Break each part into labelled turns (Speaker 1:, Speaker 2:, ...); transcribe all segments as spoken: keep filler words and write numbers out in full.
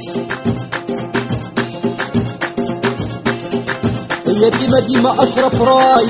Speaker 1: هي ديما ديما أشرف راي.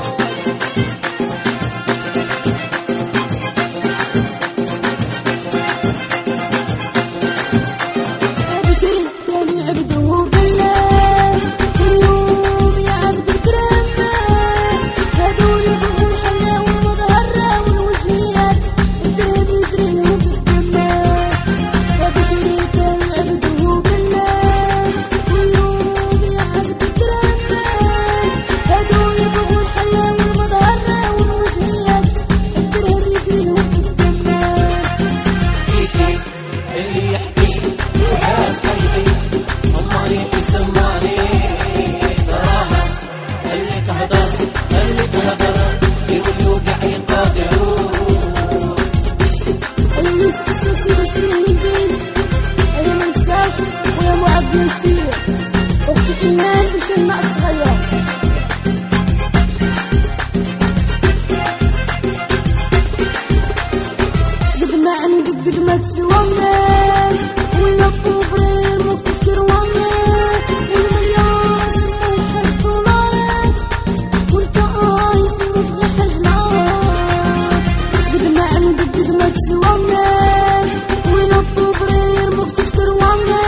Speaker 2: أختي إيمان وسلمى الصغير قد ما عندك قد ما تسوانا ولا بوغير ما بتذكر وانا والمليار سمو حاج دولارات وانت آي سمو بغي حاجنات. قد ما عندك قد ما تسوانا ولا بوغير ما بتذكر وانا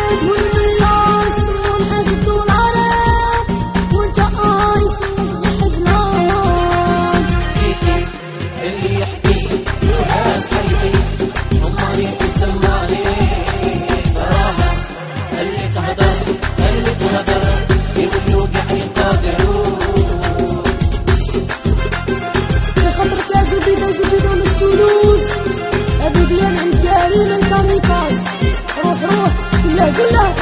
Speaker 2: روح روح كلها كلها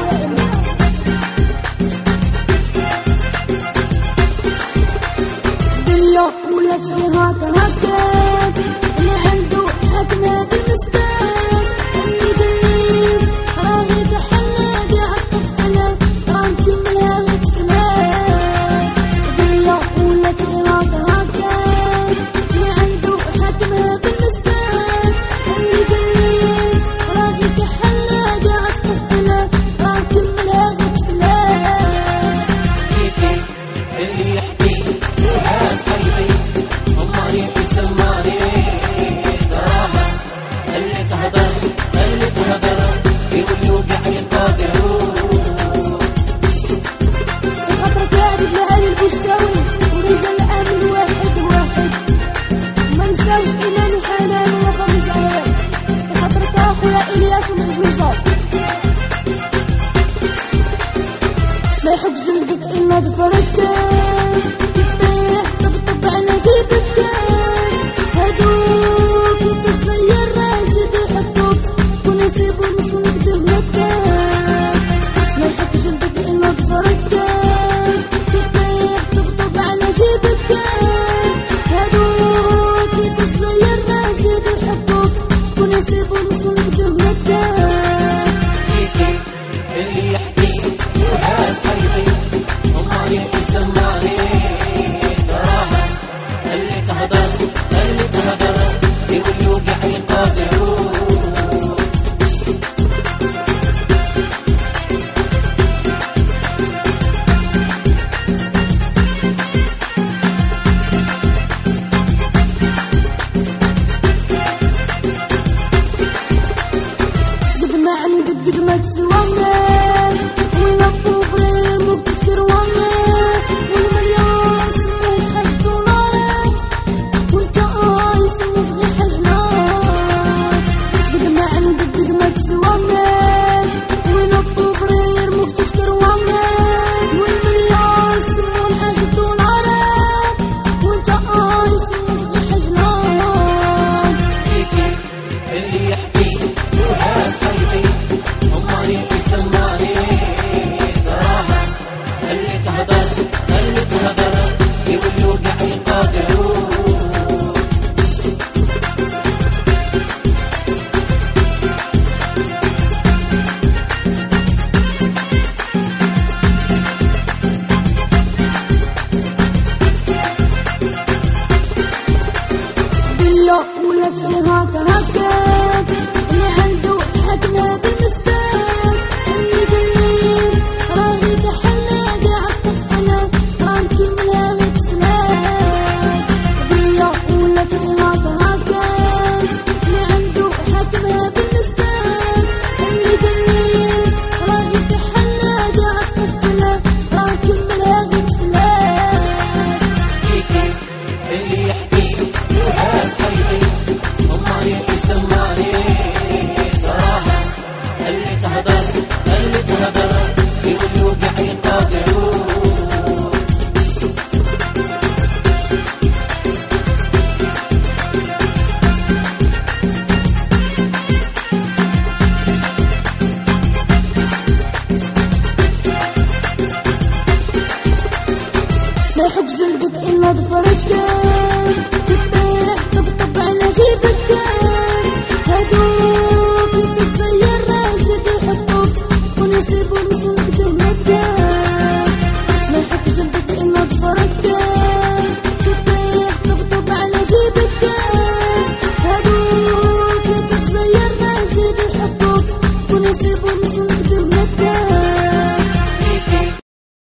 Speaker 2: دنيا ولات فيها تهكات اللي عنده حكمة بالمسات اللي دليل راهي تحلى قاعد تفلت راه نكملها غير سنات. دنيا ولات فيها تهكات اللي عنده حكمة بالمسات اللي دليل راهي تحلى قاعد تفلت راه نكملها غير سنات.
Speaker 3: اللي يحكي وهاز قلبي عمري يسمعني تراها اللي تهدر اللي تهدر يقول يوقع يقادروا
Speaker 2: خاطرك هادي بلهالي البشتاوي ورجال الامن واحد واحد ما نساوش ايمان وحنان ووفا مزعيان. خاطرك اخويا الياس ومعزوزات ما يحب جلدك الا ظفرك تطيح طبطب على جيبك هادوك وتتزير راسك يحطوك ونسيبو نصونك دهمك. ما يحب جلدك الا ظفرك تطيح طبطب على جيبك هادوك وتتزير راسك يحطوك ونسيبو نصونك دهمك.
Speaker 3: اللي يحكي وهاز قلبي عمري يسمعني تراها اللي تهدر اللي تهدر يقول يوقع يقادروا
Speaker 2: قد ما عندك قد ما تسوانا